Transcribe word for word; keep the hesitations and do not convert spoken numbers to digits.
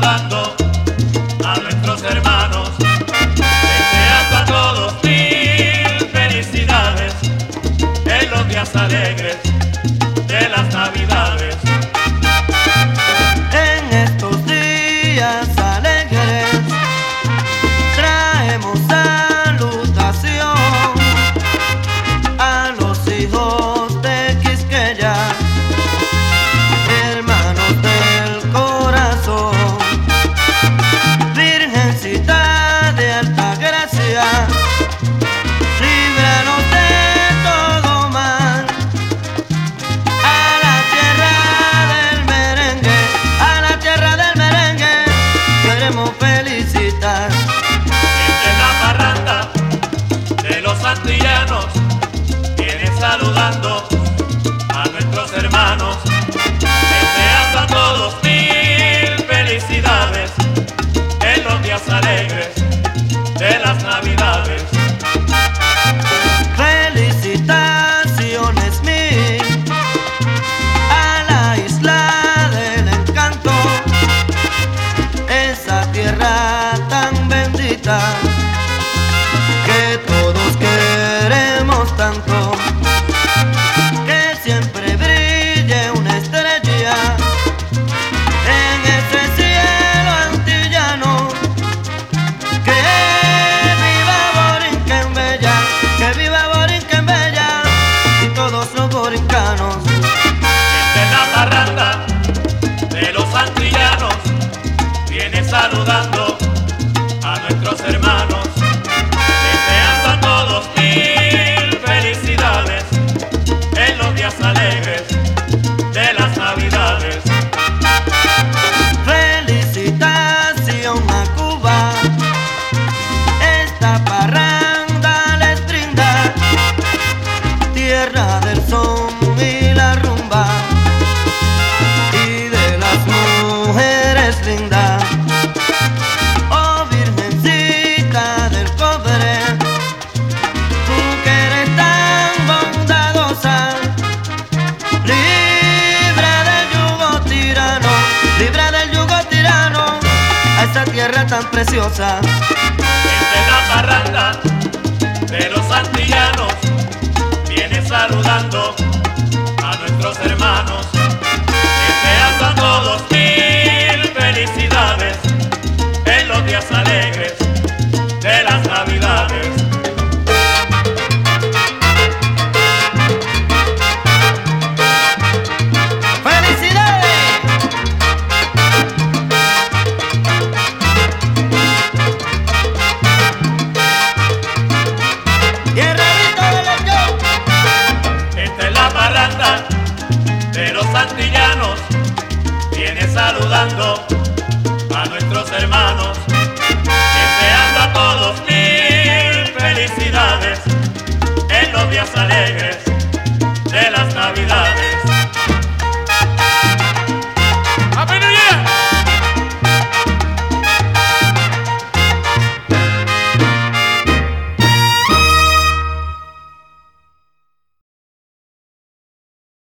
saludando a nuestros hermanos, deseando a todos mil felicidades en los días alegres de las Navidades. En estos días alegres traemos salutación a los hijos de Quisqueya, hermanos del corazón. Virgencita de alta gracia, líbranos de todo mal. A la tierra del merengue, a la tierra del merengue, queremos felicitar. Entre la parranda de los antillanos viene saludando a nuestros hermanos, deseando a todos mil felicidades en los días alegres de las Navidades. Felicitaciones mil a la isla del encanto, esa tierra tan bendita que todos queremos tanto. Que siempre brille una estrella en ese cielo antillano. Que viva Borinquen Bella, que viva Borinquen Bella y todos los borincanos. Entre la parranda de los antillanos viene saludando a nuestros hermanos, deseando a todos mil felicidades en los días alegres de las Navidades. Felicitación a Cuba, esta parranda les brinda, tierra del son y la rumba y de las mujeres lindas. Oh Virgencita del cobre, tú que eres tan bondadosa, libra del yugo tirano, libra del yugo tirano a esa tierra tan preciosa. Entre la parranda de los antillanos viene saludando a nuestros hermanos, deseando a todos mil felicidades en los días alegres de las Navidades. ¡Felicidades! Y el rabito de los yo. Esta es la parranda de los antillanos, viene saludando a nuestros hermanos, deseando a todos mil felicidades en los días alegres de las Navidades.